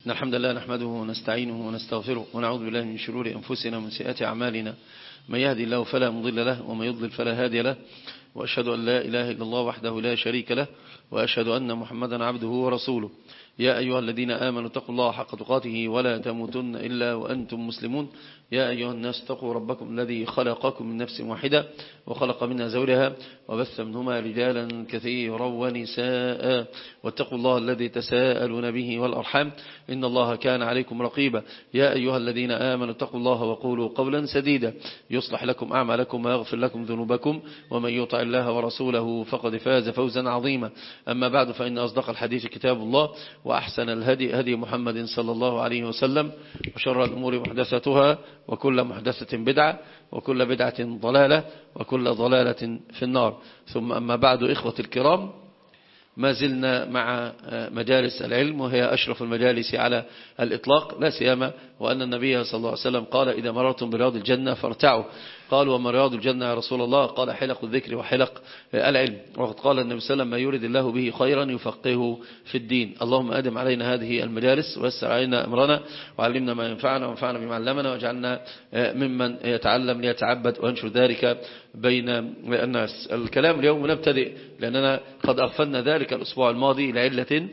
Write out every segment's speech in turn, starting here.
إن الحمد لله نحمده ونستعينه ونستغفره ونعوذ بالله من شرور أنفسنا ومن سيئات أعمالنا. من يهدي الله فلا مضل له ومن يضلل فلا هادي له، وأشهد أن لا إله إلا الله وحده لا شريك له، وأشهد أن محمدا عبده ورسوله. يا أيها الذين آمنوا اتقوا الله حق تقاته ولا تموتن إلا وأنتم مسلمون. يا أيها الناس اتقوا ربكم الذي خلقكم من نفس واحدة وخلق منها زوجها وبث منهما رجالا كثيرا ونساء، واتقوا الله الذي تساءلون به والأرحام إن الله كان عليكم رقيبا. يا أيها الذين آمنوا اتقوا الله وقولوا قولا سديدا يصلح لكم أعمالكم ويغفر لكم ذنوبكم، ومن يطع الله ورسوله فقد فاز فوزا عظيما. أما بعد، فإن أصدق الحديث كتاب الله، وأحسن الهدي هدي محمد صلى الله عليه وسلم، وشر الأمور محدثتها، وكل محدثة بدعة، وكل بدعة ضلالة، وكل ضلالة في النار. ثم أما بعد، إخوة الكرام، ما زلنا مع مجالس العلم، وهي أشرف المجالس على الإطلاق، لا سيما وأن النبي صلى الله عليه وسلم قال: إذا مررتم برياض الجنة فارتعوا. قالوا: وما رياض الجنة يا رسول الله؟ قال: حلق الذكر وحلق العلم. وقد قال النبي صلى الله عليه وسلم: ما يريد الله به خيرا يفقهه في الدين. اللهم أدم علينا هذه المجالس، ويسر علينا أمرنا، وعلمنا ما ينفعنا، وانفعنا بما علمنا، واجعلنا ممن يتعلم ليتعبد وينشر ذلك بين الناس. الكلام اليوم نبتدئ، لأننا قد أغفلنا ذلك الأسبوع الماضي لعلة،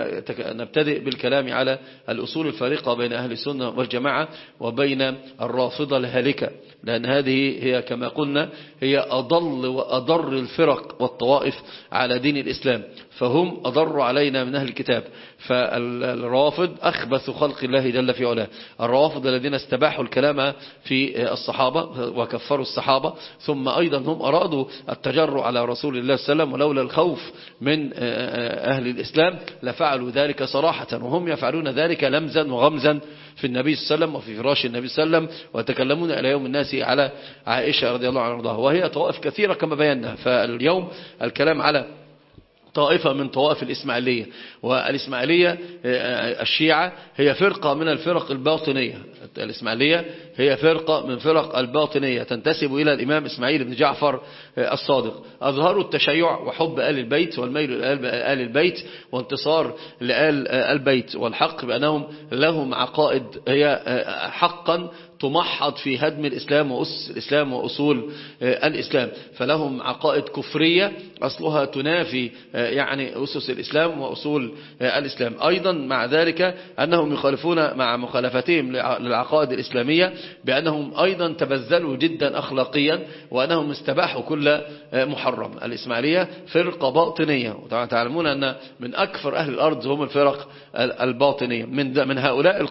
نبتدئ بالكلام على الأصول الفارقة بين أهل السنة والجماعة وبين الرافضة الهالكة، لأن هذه هي كما قلنا هي أضل وأضر الفرق والطوائف على دين الإسلام، فهم أضر علينا من أهل الكتاب. فالروافض أخبث خلق الله جل في علاه، الروافض الذين استباحوا الكلام في الصحابة وكفروا الصحابة، ثم أيضا هم أرادوا التجرؤ على رسول الله صلى الله عليه وسلم، ولولا الخوف من أهل الإسلام لفعلوا ذلك صراحة، وهم يفعلون ذلك لمزا وغمزا في النبي صلى الله عليه وسلم وفي فراش النبي صلى الله عليه وسلم، ويتكلمون إلى يوم الناس على عائشة رضي الله عنها وارضاها، وهي طوائف كثيرة كما بينا. فاليوم الكلام على طائفة من طوائف الإسماعيلية. والإسماعيلية الشيعة هي فرقة من الفرق الباطنية، الإسماعيلية هي فرقة من فرق الباطنية تنتسب إلى الإمام إسماعيل بن جعفر الصادق. أظهروا التشيع وحب آل البيت والميل لآل البيت وانتصار لآل البيت، والحق بأنهم لهم عقائد هي حقا تمحض في هدم الإسلام وأسس الإسلام وأصول الإسلام، فلهم عقائد كفرية أصلها تنافي يعني أسس الإسلام وأصول الإسلام. أيضا مع ذلك أنهم يخالفون مع مخالفتهم للعقائد الإسلامية بأنهم أيضا تبذلوا جدا أخلاقيا، وأنهم استباحوا كل محرم. الإسماعيلية فرقة باطنية، وطبعا تعلمون أن من أكثر أهل الأرض هم الفرق الباطنية، من هؤلاء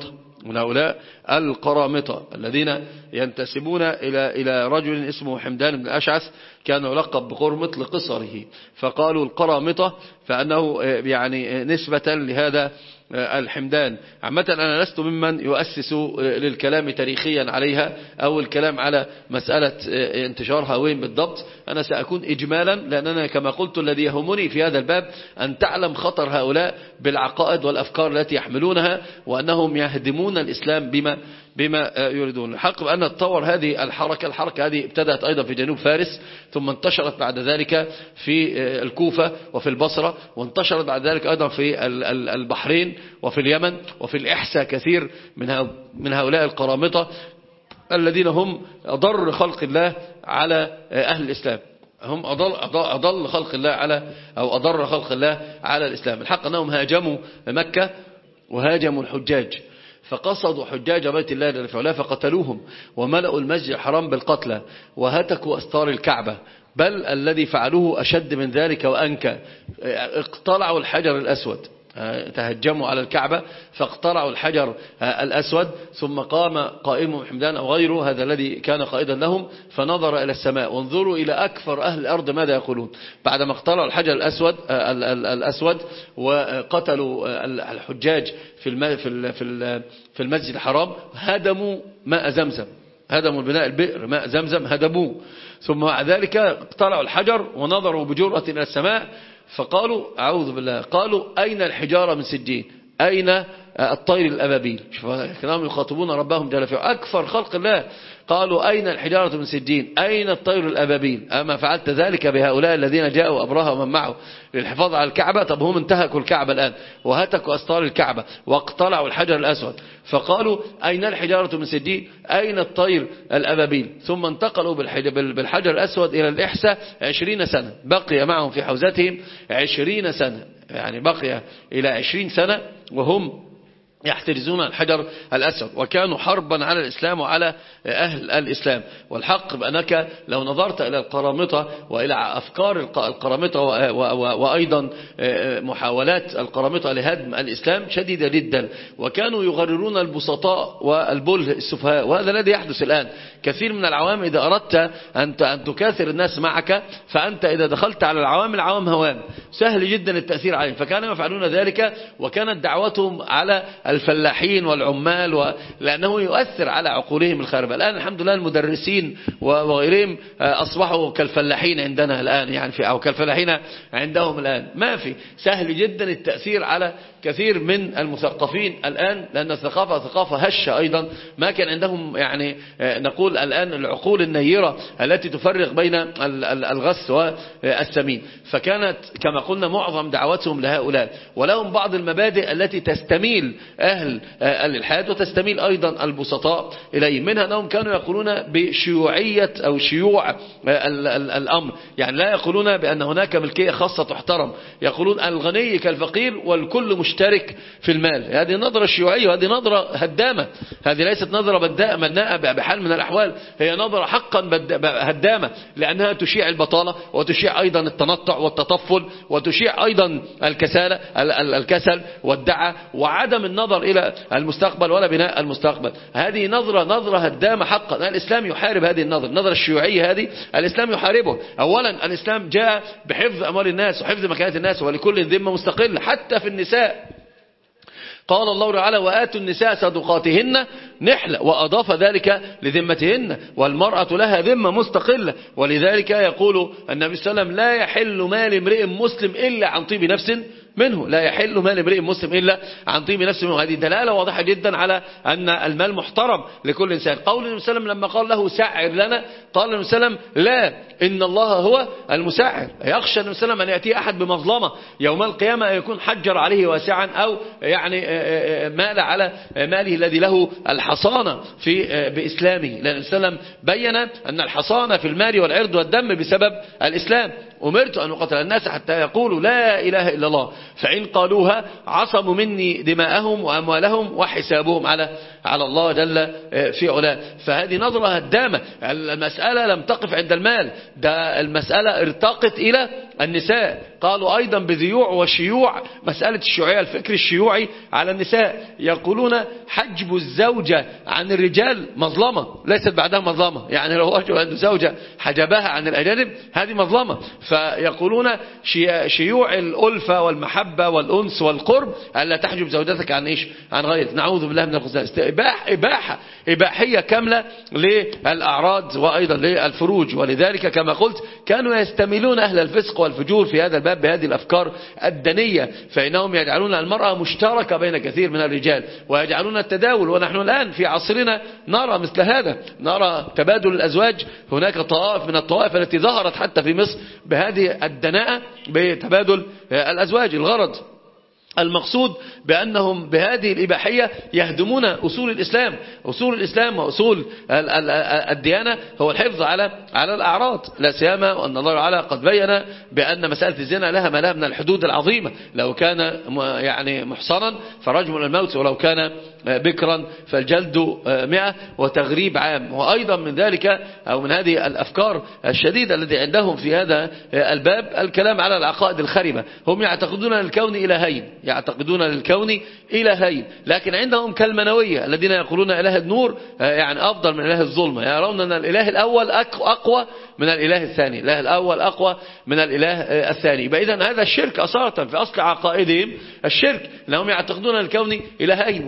القرامطة الذين ينتسبون إلى رجل اسمه حمدان بن الأشعث، كان يلقب بقرمط لقصره، فقالوا القرامطة فأنه يعني نسبة لهذا الحمدان. عامة أنا لست ممن يؤسس للكلام تاريخيا عليها أو الكلام على مسألة انتشارها وين بالضبط، أنا سأكون إجمالا، لأننا كما قلت الذي يهمني في هذا الباب أن تعلم خطر هؤلاء بالعقائد والأفكار التي يحملونها، وأنهم يهدمون الإسلام بما يريدون. الحق بأن تطور هذه الحركة هذه ابتدأت أيضا في جنوب فارس، ثم انتشرت بعد ذلك في الكوفة وفي البصرة، وانتشرت بعد ذلك أيضا في البحرين وفي اليمن وفي الإحساء. كثير من هؤلاء القرامطة الذين هم أضر خلق الله على أهل الإسلام، هم أضل خلق الله أضر خلق الله على الإسلام. الحق أنهم هاجموا مكة وهاجموا الحجاج، فقصدوا حجاج بيت الله جل في علاه فقتلوهم، وملأوا المسجد الحرام بالقتلى، وهتكوا أستار الكعبة، بل الذي فعلوه أشد من ذلك وأنكى، اقتلعوا الحجر الأسود، تهجموا على الكعبة فاقتلعوا الحجر الأسود، ثم قام قائم حمدان أو غيره هذا الذي كان قائدا لهم فنظر إلى السماء، وانظروا إلى أكثر أهل الأرض ماذا يقولون بعدما اقتلعوا الحجر الأسود وقتلوا الحجاج في المسجد الحرام، هدموا ماء زمزم، هدموا البناء البئر ماء زمزم هدموه، ثم مع ذلك اقتلعوا الحجر ونظروا بجرأة إلى السماء فقالوا أعوذ بالله، قالوا أين الحجارة من سجين، أين الطير الأبابيل. كانوا يخاطبون ربهم جل في أكثر خلق الله، قالوا أين الحجارة من سجين، أين الطير الأبابيل، أما فعلت ذلك بهؤلاء الذين جاءوا أبرهة ومن معه للحفاظ على الكعبة؟ طب هم انتهكوا الكعبة الآن وهتكوا أستار الكعبة واقتلعوا الحجر الأسود، فقالوا أين الحجارة من سجين، أين الطير الأبابيل؟ ثم انتقلوا بالحجر الأسود إلى الإحساء 20 سنة، بقي معهم في حوزتهم 20 سنة، يعني بقي إلى 20 سنة وهم يحترزون الحجر الأسود، وكانوا حربا على الإسلام وعلى أهل الإسلام. والحق بأنك لو نظرت إلى القرامطة وإلى أفكار القرامطة وأيضا محاولات القرامطة لهدم الإسلام شديدة جدا، وكانوا يغررون البسطاء والبله السفهاء، وهذا الذي يحدث الآن. كثير من العوام إذا أردت أن تكاثر الناس معك، فأنت إذا دخلت على العوام هوام سهل جدا التأثير عليهم، فكانوا يفعلون ذلك، وكانت دعوتهم على الفلاحين والعمال لأنه يؤثر على عقولهم الخاربة. الآن الحمد لله المدرسين وغيرهم أصبحوا كالفلاحين عندنا الآن، يعني أو كالفلاحين عندهم الآن، ما في، سهل جدا التأثير على كثير من المثقفين الآن، لأن الثقافة ثقافة هشة أيضا، ما كان عندهم يعني نقول الآن العقول النيرة التي تفرق بين الغث والسمين. فكانت كما قلنا معظم دعوتهم لهؤلاء، ولهم بعض المبادئ التي تستميل أهل الإلحاد وتستميل أيضا البسطاء إليه. منها أنهم كانوا يقولون بشيوعية أو شيوع الأمر، يعني لا يقولون بأن هناك ملكية خاصة تحترم، يقولون الغني كالفقير والكل مشترك في المال. هذه نظرة شيوعية، وهذه نظرة هدامة، هذه ليست نظرة بناءة بحال من الأحوال، هي نظرة حقا هدامة، لأنها تشيع البطالة وتشيع أيضا التنطع والتطفل وتشيع أيضا الكسل والدعة وعدم النظر إلى المستقبل ولا بناء المستقبل. هذه نظرة هدامة حقا. الإسلام يحارب هذه النظرة الشيوعية، هذه الإسلام يحاربه. أولا الإسلام جاء بحفظ أموال الناس وحفظ مكانات الناس، ولكل ذمة مستقلة حتى في النساء. قال الله تعالى وآتوا النساء صدقاتهن نحلة، وأضاف ذلك لذمتهن، والمرأة لها ذمة مستقلة. ولذلك يقول النبي صلى الله عليه وسلم لا يحل مال امرئ مسلم إلا عن طيب نفس منه، لا يحل مال امرئ مسلم إلا عن طيب نفس منه. هذه دلالة واضحة جدا على أن المال محترم لكل إنسان. قول النبي صلى الله عليه وسلم لما قال له سعر لنا، قال النبي صلى الله عليه وسلم لا، إن الله هو المسعر. يخشى النبي صلى الله عليه وسلم أن يأتي أحد بمظلمة يوم القيامة يكون حجر عليه واسعا، أو يعني مال على ماله الذي له الحصانة بإسلامه، لأن النبي صلى الله عليه وسلم بين أن الحصانة في المال والعرض والدم بسبب الإسلام. أمرت أن أقتل الناس حتى يقولوا لا إله إلا الله، فإن قالوها عصموا مني دماءهم وأموالهم وحسابهم على الله جل في علاه. فهذه نظرة هدامة. المسألة لم تقف عند المال، ده المسألة ارتقت إلى النساء. قالوا أيضا بذيوع وشيوع، مسألة الشيوعية، الفكر الشيوعي على النساء. يقولون حجب الزوجة عن الرجال مظلمة ليست بعدها مظلمة، يعني لو رجل عنده زوجة حجبها عن الأجانب هذه مظلمة. فيقولون شيوع الألفة والمحبة والأنس والقرب ألا تحجب زوجتك عن إيش؟ عن غيرك. نعوذ بالله من الخزائن. إباحية كاملة للأعراض وأيضا للفروج. ولذلك كما قلت كانوا يستميلون أهل الفسق والفجور في هذا الباب بهذه الأفكار الدنية، فإنهم يجعلون المرأة مشتركة بين كثير من الرجال ويجعلون التداول. ونحن الآن في عصرنا نرى مثل هذا، نرى تبادل الأزواج. هناك طوائف من الطوائف التي ظهرت حتى في مصر بهذه الدناءة بتبادل الأزواج. الغرض المقصود بأنهم بهذه الإباحية يهدمون أصول الإسلام. أصول الإسلام وأصول الديانة هو الحفظ على الأعراض، لا سيما وأن الله تعالى قد بين بأن مسألة الزنا لها ما لها من الحدود العظيمة. لو كان يعني محصنا فرجم الموت، ولو كان بكرا فالجلد 100 وتغريب عام. وأيضا من ذلك أو من هذه الأفكار الشديدة التي عندهم في هذا الباب الكلام على العقائد الخربة. هم يعتقدون الكون إلهين، يعتقدون للكون إلهين، لكن عندهم كالمنوية الذين يقولون إله النور يعني أفضل من إله الظلمة، يرون أن الإله الأول أقوى من الإله الثاني، الإله الأول أقوى من الإله الثاني. فإذا هذا الشرك أصالة في أصل عقائدهم الشرك، لهم يعتقدون الكون إلهين، والله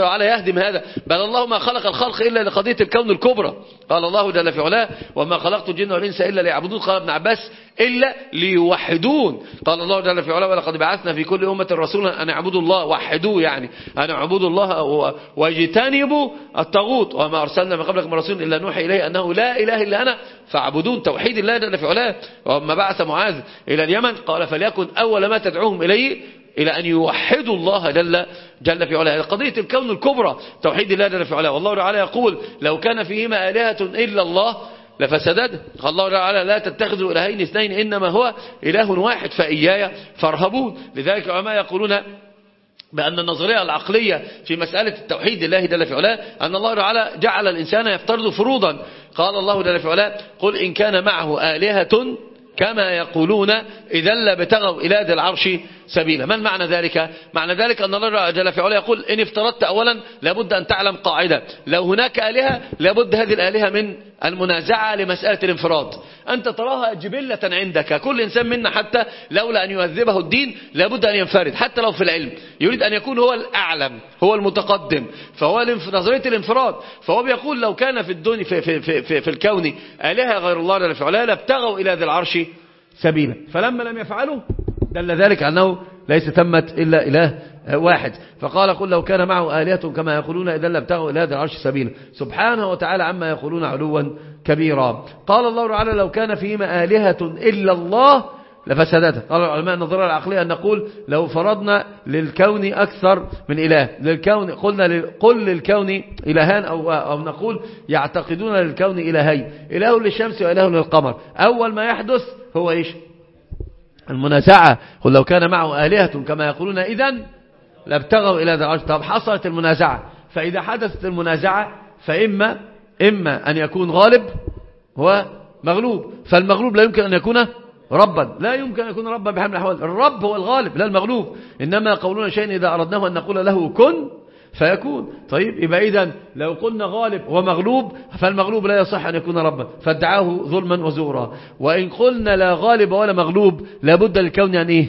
وعلا يهدم هذا، بل الله ما خلق الخلق إلا لقضية الكون الكبرى. قال الله جل في علاه وما خلقت الجن والإنس إلا ليعبدون. قال ابن عباس إلا ليوحدون. قال الله جل في علاه ولقد بعثنا في كل أمة رسولا أن اعبدوا الله، وحدوه يعني أن اعبدوا الله واجتنبوا الطاغوت، وما أرسلنا من قبلكم رسول إلا نوحي إليه أنه لا إله إلا أنا فاعبدون. توحيد الله جل في علاه. وما بعث معاذ إلى اليمن قال فليكن أول ما تدعوهم إليه إلى أن يوحدوا الله جل في علاه. قضية الكون الكبرى توحيد الله جل في علاه. والله تعالى يقول لو كان فيهما آلهة إلا الله لفسدت. قال الله تعالى لا تتخذوا إلهين اثنين إنما هو إله واحد فإياي فارهبون. لذلك العلماء يقولون بأن النظرية العقلية في مسألة التوحيد لله جل في علاه أن الله تعالى جعل الإنسان يفترض فروضا. قال الله جل في علاه قل إن كان معه آلهة كما يقولون إذا لابتغوا إلى ذي العرش سبيلا. ما المعنى ذلك؟ معنى ذلك أن الله جل في علاه يقول إن افترضت أولا لابد أن تعلم قاعدة، لو هناك آلهة لابد هذه الآلهة من المنازعة لمسألة الانفراد. أنت تراها جبلة عندك، كل إنسان منا حتى لولا أن يهذبه الدين لابد أن ينفرد، حتى لو في العلم يريد أن يكون هو الأعلم هو المتقدم، فهو نظرية الانفراد. فهو بيقول لو كان في الدنيا في الكون آلهة غير الله جل في علاه لابتغوا إلى ذي العرش سبيلا، فلما لم يفعلوا دل ذلك أنه ليس تمت إلا إله واحد. فقال قل لو كان معه آلهة كما يقولون إذا لابتغوا إلى ذي العرش سبيلا سبحانه وتعالى عما يقولون علوا كبيرا. قال الله تعالى لو كان فيهما آلهة إلا الله لفسدته. قال العلماء النظرية العقلية أن نقول لو فرضنا للكون أكثر من إله، للكون قل للكون إلهان أو نقول يعتقدون للكون إلهين، إله للشمس وإله للقمر. أول ما يحدث هو إيش؟ المنازعة. قل لو كان معه آلهة كما يقولون إذن لابتغوا إلى ذي العرش. طب حصلت المنازعة، فإذا حدثت المنازعة فإما أن يكون غالب هو مغلوب، فالمغلوب لا يمكن أن يكون ربا، لا يمكن أن يكون ربا بحال من الأحوال. الرب هو الغالب لا المغلوب، إنما قولون شيء إذا أردناه أن نقول له كن فيكون. طيب يبقى إذن لو قلنا غالب ومغلوب فالمغلوب لا يصح أن يكون ربا، فادعاه ظلما وزورا. وإن قلنا لا غالب ولا مغلوب لابد للكون يعني إيه؟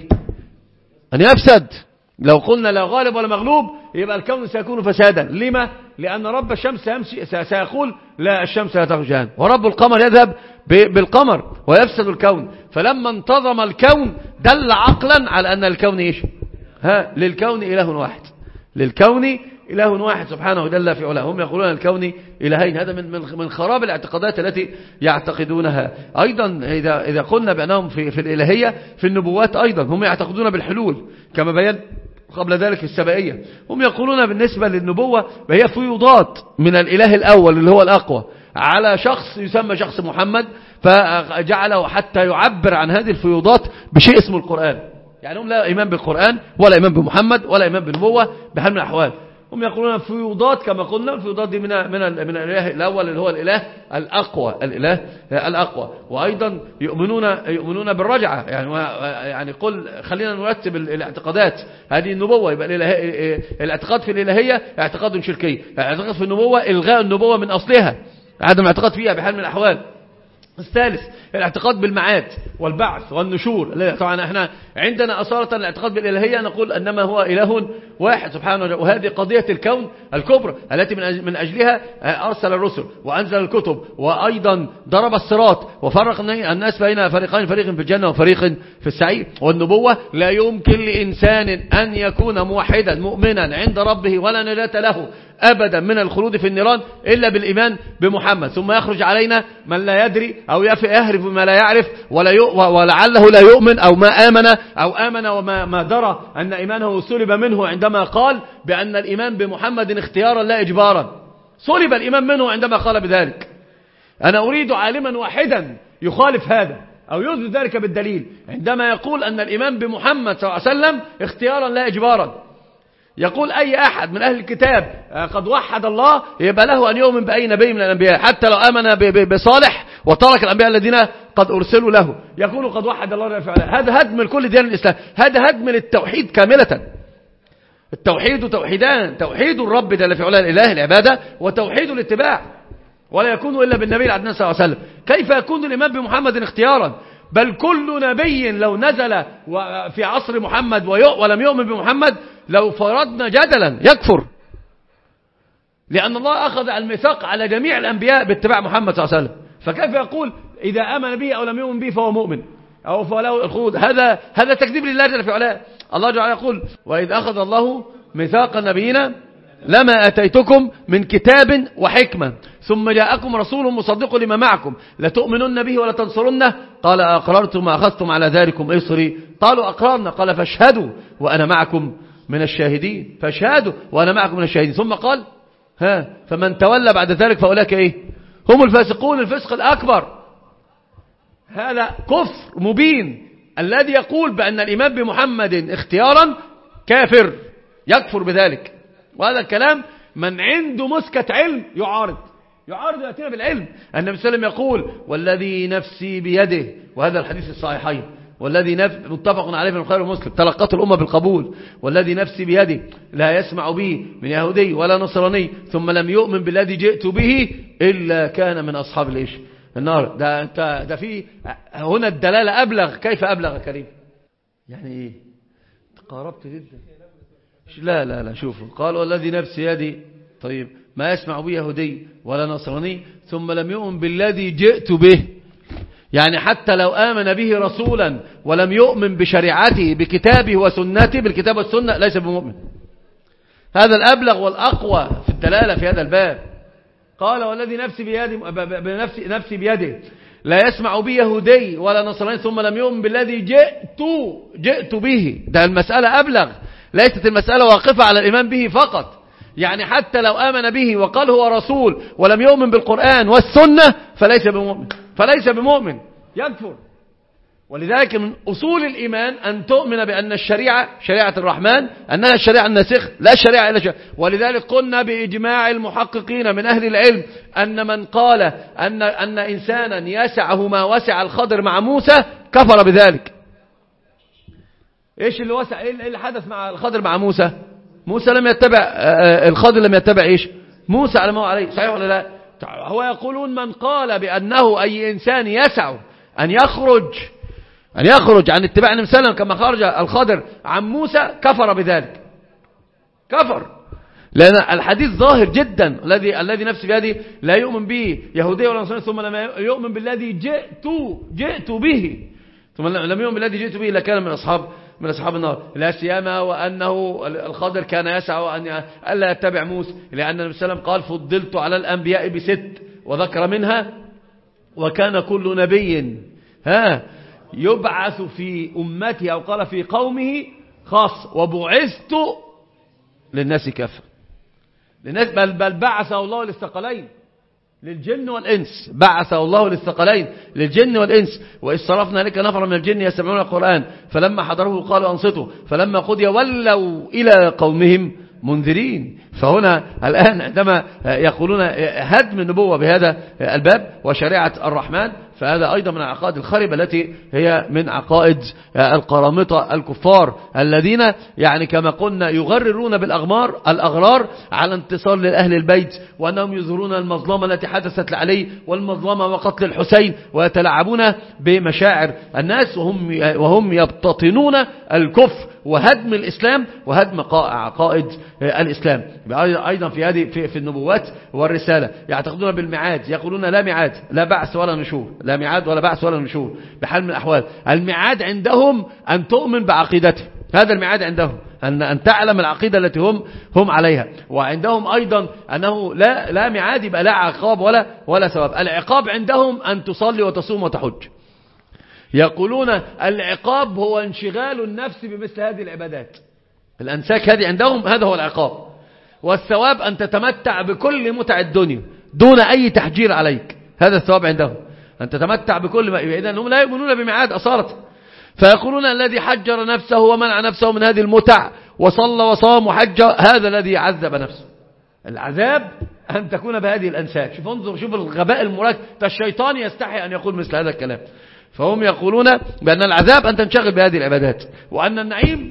أن يفسد. لو قلنا لا غالب ولا مغلوب يبقى الكون سيكون فسادا. لما؟ لأن رب الشمس سيقول لا الشمس لا تخرج جهنم، ورب القمر يذهب بالقمر ويفسد الكون. فلما انتظم الكون دل عقلا على أن الكون إيش؟ للكون إله واحد، للكون إله واحد سبحانه جل في علاه. هم يقولون الكون إلهين، هذا من خراب الاعتقادات التي يعتقدونها. أيضا إذا قلنا بأنهم في الإلهية في النبوات أيضا هم يعتقدون بالحلول كما بيان قبل ذلك في السبائية. هم يقولون بالنسبة للنبوة وهي فيوضات من الإله الأول اللي هو الأقوى على شخص يسمى شخص محمد، فجعله حتى يعبر عن هذه الفيوضات بشيء اسمه القرآن. يعني هم لا إيمان بالقرآن ولا إيمان بمحمد ولا إيمان بالنبوة بحال من الأحوال. هم يقولون فيوضات كما قلنا، الفيوضات دي من الإله الأول اللي هو الإله الأقوى، الإله الأقوى. وأيضا يؤمنون بالرجعة. يعني قل خلينا نرتب الاعتقادات. هذه النبوة يبقى الاعتقاد في الإلهية اعتقاد شركي، الاعتقاد في النبوة إلغاء النبوة من أصلها، عدم الاعتقاد فيها بحال من الأحوال. الثالث الاعتقاد بالمعاد والبعث والنشور. طبعا احنا عندنا أصالة الاعتقاد بالإلهية نقول أنما هو إله واحد سبحانه وتعالى، وهذه قضية الكون الكبرى التي من أجلها أرسل الرسل وأنزل الكتب، وأيضا ضرب الصراط وفرق الناس بين فريقين، فريق في الجنة وفريق في السعير. والنبوة لا يمكن لإنسان أن يكون موحدا مؤمنا عند ربه ولا نجاة له أبدا من الخلود في النيران إلا بالإيمان بمحمد. ثم يخرج علينا من لا يدري أو يهرف بما لا يعرف ولعله لا يؤمن أو ما آمن أو آمن وما درى أن إيمانه سلب منه عندما قال بأن الإيمان بمحمد اختيارا لا إجبارا. سلب الإيمان منه عندما قال بذلك. أنا أريد عالما واحدا يخالف هذا أو يثبت ذلك بالدليل عندما يقول أن الإيمان بمحمد صلى الله عليه وسلم اختيارا لا إجبارا. يقول أي أحد من أهل الكتاب قد وحد الله يبقى له أن يؤمن بأي نبي من الأنبياء حتى لو آمن بصالح وترك الأنبياء الذين قد أرسلوا له، يقول قد وحد الله فعلا. هذا هدم لكل ديان الإسلام، هذا هدم للتوحيد كاملة. التوحيد توحيدان، توحيد الرب جل في علاه الإله العبادة، وتوحيد الاتباع، ولا يكون إلا بالنبي العدنان صلى الله عليه وسلم. كيف يكون الإيمان بمحمد اختيارا؟ بل كل نبي لو نزل في عصر محمد ولم يؤمن بمحمد لو فرضنا جدلا يكفر. لأن الله أخذ الميثاق على جميع الأنبياء باتباع محمد صلى الله عليه وسلم، فكيف يقول إذا آمن به أو لم يؤمن به فهو مؤمن أو فله الخلود؟ هذا تكذيب لله جل في علاه. الله جل يقول وإذ أخذ الله ميثاق النبيين لما أتيتكم من كتاب وحكمة ثم جاءكم رسول مصدق لما معكم لتؤمنن به ولا تنصرنه قال أقررتم وأخذتم على ذلكم إصري قالوا أقررنا قال فاشهدوا وأنا معكم من الشاهدين، فاشهدوا وأنا معكم من الشاهدين. ثم قال فمن تولى بعد ذلك فأولئك إيه؟ هم الفاسقون الفسق الأكبر. هذا كفر مبين. الذي يقول بأن الإيمان بمحمد اختيارا كافر يكفر بذلك، وهذا الكلام من عنده مسكة علم يعارض يأتينا بالعلم. النبي صلى الله عليه وسلم يقول والذي نفسي بيده، وهذا الحديث الصحيحين، والذي متفق عليه في البخاري ومسلم تلقته الأمة بالقبول، والذي نفسي بيده لا يسمع به من يهودي ولا نصراني ثم لم يؤمن بالذي جئت به إلا كان من أصحاب الإيش النار. ده في هنا الدلالة أبلغ. كيف أبلغ يا كريم؟ يعني إيه؟ تقاربت جدا. لا شوفوا، قال والذي نفسي يدي، طيب ما يسمع به يهودي ولا نصراني ثم لم يؤمن بالذي جئت به، يعني حتى لو آمن به رسولا ولم يؤمن بشريعته بكتابه وسنته بالكتاب والسنة ليس بمؤمن. هذا الأبلغ والأقوى في الدلالة في هذا الباب. قال والذي نفسي بيده لا يسمع به يهودي ولا نصراني ثم لم يؤمن بالذي جئت به. ده المسألة أبلغ، ليست المسألة واقفة على الإيمان به فقط. يعني حتى لو آمن به وقال هو رسول ولم يؤمن بالقرآن والسنة فليس بمؤمن يكفر. ولذلك من أصول الإيمان أن تؤمن بأن الشريعة شريعة الرحمن أنها الشريعة الناسخة لا شريعة إلا شريعة. ولذلك قلنا بإجماع المحققين من أهل العلم أن من قال أن إنسانا يسعه ما وسع الخضر مع موسى كفر بذلك. إيش اللي وسع؟ إيه اللي حدث مع الخضر مع موسى؟ موسى لم يتبع الخضر لم يتبع إيش؟ موسى على ما هو عليه، صحيح ولا لا؟ هو يقولون من قال بأنه أي إنسان يسع أن يخرج عن اتباع النبي صلى الله عليه وسلم كما خرج الخضر عن موسى كفر بذلك، كفر. لأن الحديث ظاهر جدا الذي نفسي بيده لا يؤمن به يهودي ولا نصراني ثم لم يؤمن بالذي جئت به ثم لم يؤمن بالذي جئت به لكان من أصحاب النار. لا سيما وأنه الخضر كان يسعى أن ألا يتبع موسى، لأن النبي صلى الله عليه وسلم قال فضلت على الأنبياء ب6 وذكر منها وكان كل نبي يبعث في أمته أو قال في قومه خاص وبعثت للناس كافة. للناس بل بعثه الله للثقلين للجن والإنس، بعثه الله للثقلين للجن والإنس. وإذ صرفنا لك نفر من الجن يستمعون القرآن فلما حضروه قالوا أنصتوا فلما قضي ولوا إلى قومهم منذرين. فهنا الآن عندما يقولون هدم النبوة بهذا الباب وشريعة الرحمن فهذا أيضا من العقائد الخربة التي هي من عقائد القرامطة الكفار الذين يعني كما قلنا يغررون الأغرار على انتصار لأهل البيت، وأنهم يظهرون المظلمة التي حدثت لعلي والمظلمة وقتل الحسين ويتلاعبون بمشاعر الناس وهم يبتطنون الكفر وهدم الإسلام وهدم عقائد الإسلام. أيضا في النبوات والرسالة يعتقدون بالميعاد، يقولون لا ميعاد لا بعث ولا نشور، لا ميعاد ولا بعث ولا نشور بحال من الأحوال. الميعاد عندهم أن تؤمن بعقيدته، هذا الميعاد عندهم أن تعلم العقيدة التي هم عليها. وعندهم أيضا أنه لا ميعاد يبقى لا عقاب ولا ثواب. العقاب عندهم أن تصلي وتصوم وتحج. يقولون العقاب هو انشغال النفس بمثل هذه العبادات، الأنساك هذه عندهم هذا هو العقاب. والثواب أن تتمتع بكل متع الدنيا دون أي تحجير عليك، هذا الثواب عندهم أن تتمتع بكل ما. إذن هم لا يؤمنون بميعاد أصالة. فيقولون الذي حجر نفسه ومنع نفسه من هذه المتع وصلى وصام وحج هذا الذي عذب نفسه. العذاب أن تكون بهذه الأنساك. شوف الغباء المراكب، الشيطان يستحي أن يقول مثل هذا الكلام. فهم يقولون بأن العذاب أن تنشغل بهذه العبادات، وأن النعيم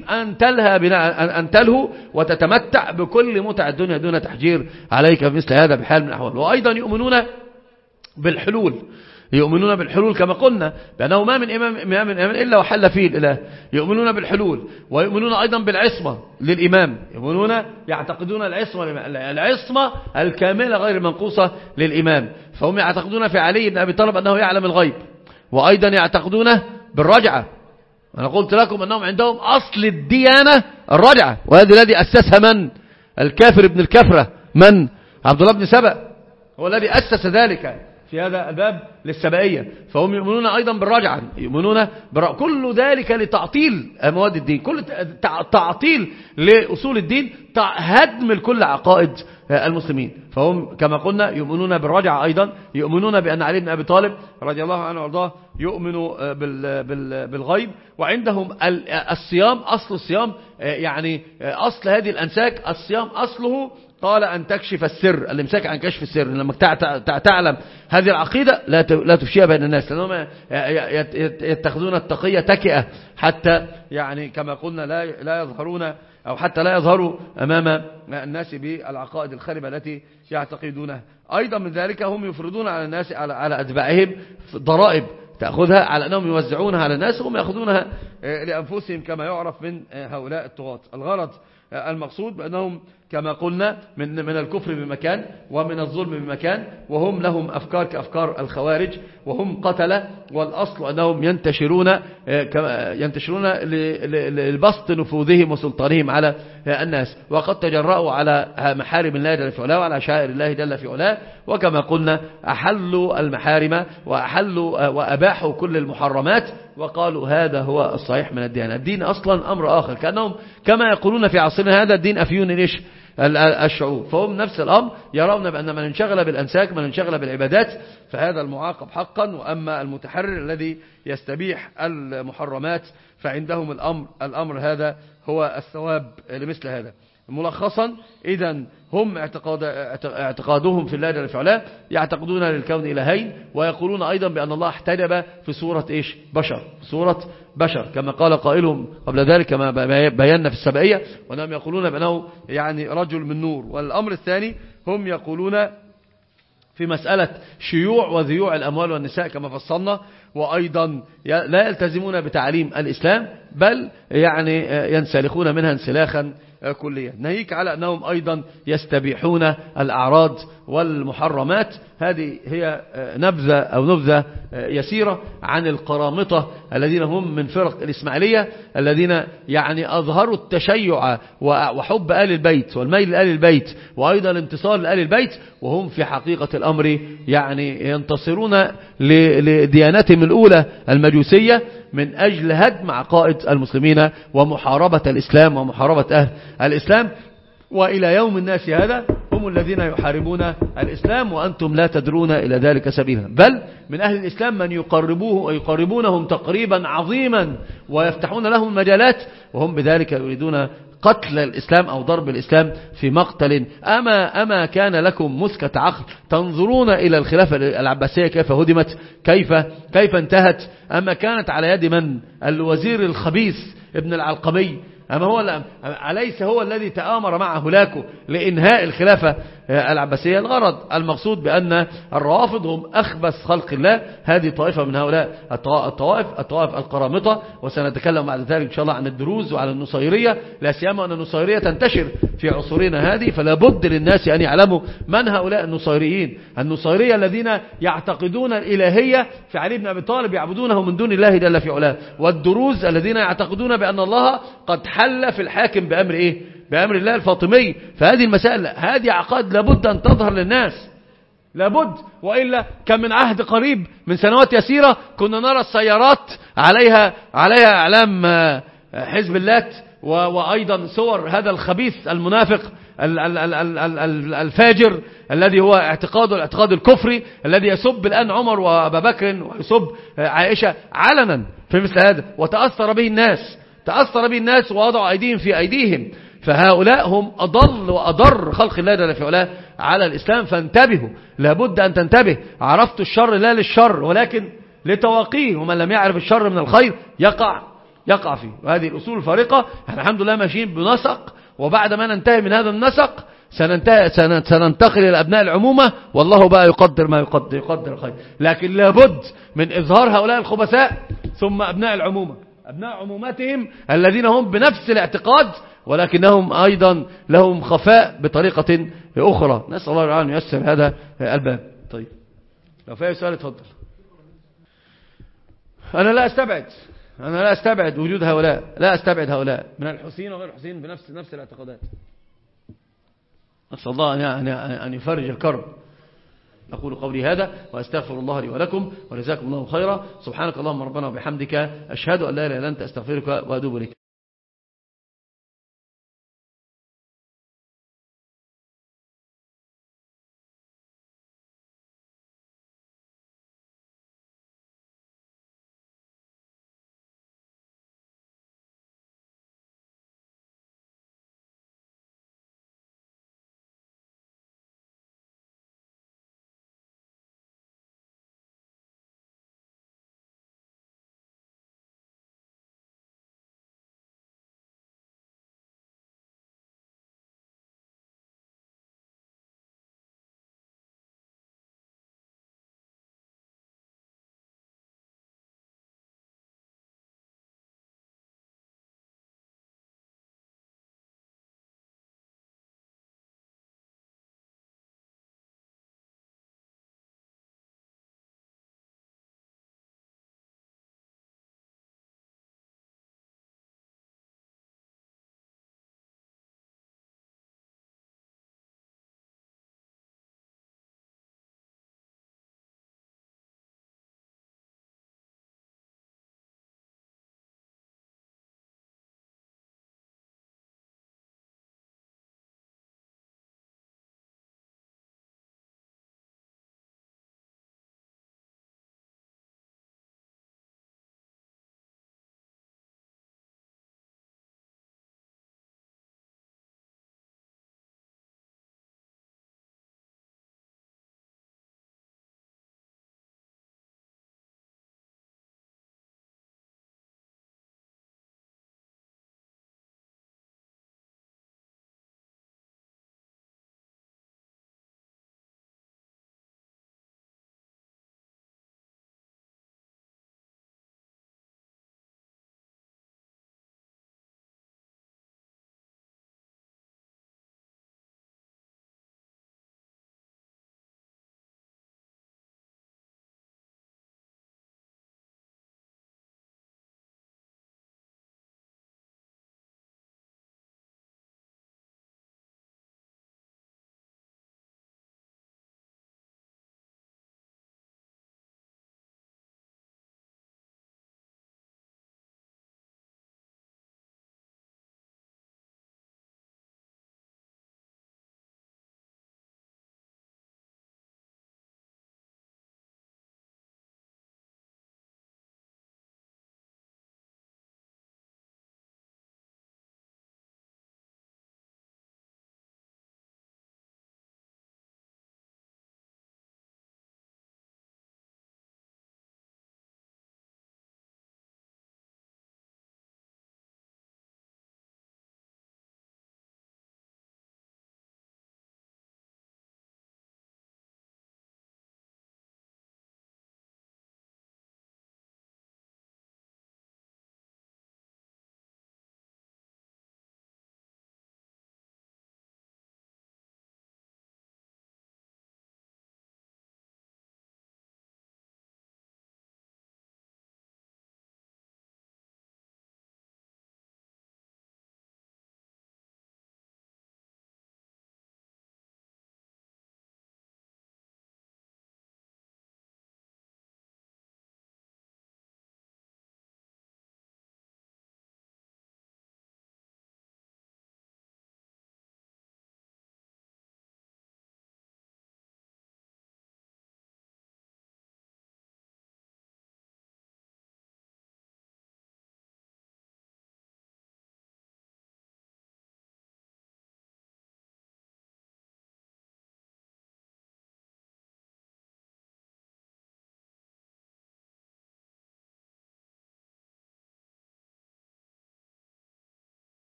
أن تلهو وتتمتع بكل متع الدنيا دون تحجير عليك مثل هذا بحال من الأحوال. وأيضا يؤمنون بالحلول، يؤمنون بالحلول كما قلنا بأنه ما من إمام إلا وحل فيه الإله. يؤمنون بالحلول ويؤمنون أيضا بالعصمة للإمام. يعتقدون العصمة الكاملة غير المنقوصة للإمام. فهم يعتقدون في علي بن أبي طالب أنه يعلم الغيب، وأيضا يعتقدون بالرجعة. أنا قلت لكم أنهم عندهم أصل الديانة الرجعة، وهذا الذي أسسها من؟ الكافر ابن الكفرة، من؟ عبد الله بن سبأ هو الذي أسس ذلك في هذا الباب للسبائية. فهم يؤمنون أيضا بالرجعة، يؤمنون كل ذلك لتعطيل مواد الدين، كل تعطيل لأصول الدين، هدم كل عقائد المسلمين. فهم كما قلنا يؤمنون بالرجعة، أيضا يؤمنون بأن علي بن أبي طالب رضي الله عنه وارضاه يؤمن بالغيب. وعندهم الصيام، أصل الصيام يعني أصل هذه الأنساك، الصيام أصله قال أن تكشف السر، الامساك عن كشف السر. لما تعلم هذه العقيدة لا تفشيها بين الناس، لأنهم يتخذون التقية تكئة حتى يعني كما قلنا لا يظهرون، أو حتى لا يظهروا أمام الناس بالعقائد الخربة التي يعتقدونها. أيضا من ذلك هم يفرضون على الناس على أتباعهم ضرائب تأخذها على أنهم يوزعونها على الناس، وهم يأخذونها لأنفسهم كما يعرف من هؤلاء الطغاة. الغرض المقصود بأنهم كما قلنا من الكفر بمكان ومن الظلم بمكان، وهم لهم أفكار كأفكار الخوارج، وهم قتلة. والأصل أنهم ينتشرون لبسط نفوذهم وسلطانهم على الناس، وقد تجرأوا على محارم الله جل في علاه وعلى شعائر الله جل في علاه. وكما قلنا أحلوا المحارم وأباحوا كل المحرمات، وقالوا هذا هو الصحيح من الدين. الدين أصلا أمر آخر، كأنهم كما يقولون في عصرنا هذا الدين أفيون ليش الشعوب. فهم نفس الأمر، يرون بأن من انشغل بالأنساك، من انشغل بالعبادات، فهذا المعاقب حقا. وأما المتحرر الذي يستبيح المحرمات فعندهم الأمر هذا هو الثواب لمثل هذا. ملخصا إذن هم اعتقادهم في الله جل في علاه يعتقدون للكون إلهين، ويقولون أيضا بأن الله احتجب في صورة بشر، صورة بشر كما قال قائلهم قبل ذلك كما بينا في السبائية، وأنهم يقولون بأنه يعني رجل من نور. والأمر الثاني هم يقولون في مسألة شيوع وذيوع الأموال والنساء كما فصلنا، وأيضا لا يلتزمون بتعليم الإسلام، بل يعني ينسلخون منها انسلاخا كليا. ناهيك على أنهم أيضا يستبيحون الأعراض والمحرمات. هذه هي نبذة يسيرة عن القرامطة الذين هم من فرق الإسماعيلية، الذين يعني أظهروا التشيع وحب آل البيت والميل لآل البيت، وأيضا الانتصار لآل البيت، وهم في حقيقة الأمر يعني ينتصرون لديانتهم الأولى المجوسية من أجل هدم عقائد المسلمين ومحاربة الإسلام ومحاربة أهل الإسلام. وإلى يوم الناس هذا هم الذين يحاربون الإسلام وأنتم لا تدرون إلى ذلك سبيلا، بل من أهل الإسلام من يقربونهم تقريبا عظيما ويفتحون لهم مجالات، وهم بذلك يريدون قتل الإسلام أو ضرب الإسلام في مقتل. أما كان لكم مسكة عقل تنظرون إلى الخلافة العباسية كيف هدمت، كيف انتهت؟ أما كانت على يد من؟ الوزير الخبيث ابن العلقمي. أليس هو الذي تآمر مع هلاكه لإنهاء الخلافة العباسية؟ الغرض المقصود بأن الروافض هم أخبث خلق الله. هذه طائفة من هؤلاء الطوائف القرامطة، وسنتكلم بعد ذلك إن شاء الله عن الدروز وعن النصيرية، لا سيما أن النصيرية تنتشر في عصورنا هذه، فلا بد للناس أن يعلموا من هؤلاء النصيريين. النصيرية الذين يعتقدون الإلهية في علي بن أبي طالب، يعبدونه من دون الله جل في علاه. والدروز الذين يعتقدون بأن الله قد حل في الحاكم بأمر بأمر الله الفاطمي. فهذه المسائل، هذه عقائد لابد أن تظهر للناس، لابد، وإلا كان من عهد قريب من سنوات يسيرة كنا نرى السيارات عليها أعلام حزب اللات، وأيضا صور هذا الخبيث المنافق الفاجر الذي هو الاعتقاد الكفري، الذي يسب الآن عمر وأبا بكر ويسب عائشة علنا في مثل هذا، وتأثر به الناس ووضعوا أيديهم في أيديهم. فهؤلاء هم أضل وأضر خلق الله جل في علاه على الإسلام. فانتبهوا، لابد أن تنتبه. عرفت الشر لا للشر ولكن لتواقيه، ومن لم يعرف الشر من الخير يقع فيه. وهذه الأصول الفارقة احنا الحمد لله ماشيين بنسق، وبعد ما ننتهي من هذا النسق سننتقل إلى أبناء العمومة، والله بقى يقدر ما يقدر الخير. لكن لابد من إظهار هؤلاء الخبثاء ثم أبناء العمومة، أبناء عمومتهم الذين هم بنفس الاعتقاد ولكنهم أيضا لهم خفاء بطريقة أخرى. نسأل الله أن ييسر هذا الباب. طيب لو في سؤال اتفضل. أنا لا أستبعد وجود هؤلاء، لا أستبعد هؤلاء من الحسين وغير الحسين بنفس الاعتقادات. نسأل الله أن يفرج الكرب. أقول قولي هذا وأستغفر الله لي ولكم وجزاكم الله خيرا. سبحانك اللهم ربنا وبحمدك، أشهد أن لا إله إلا أنت، أستغفرك وأتوب إليك.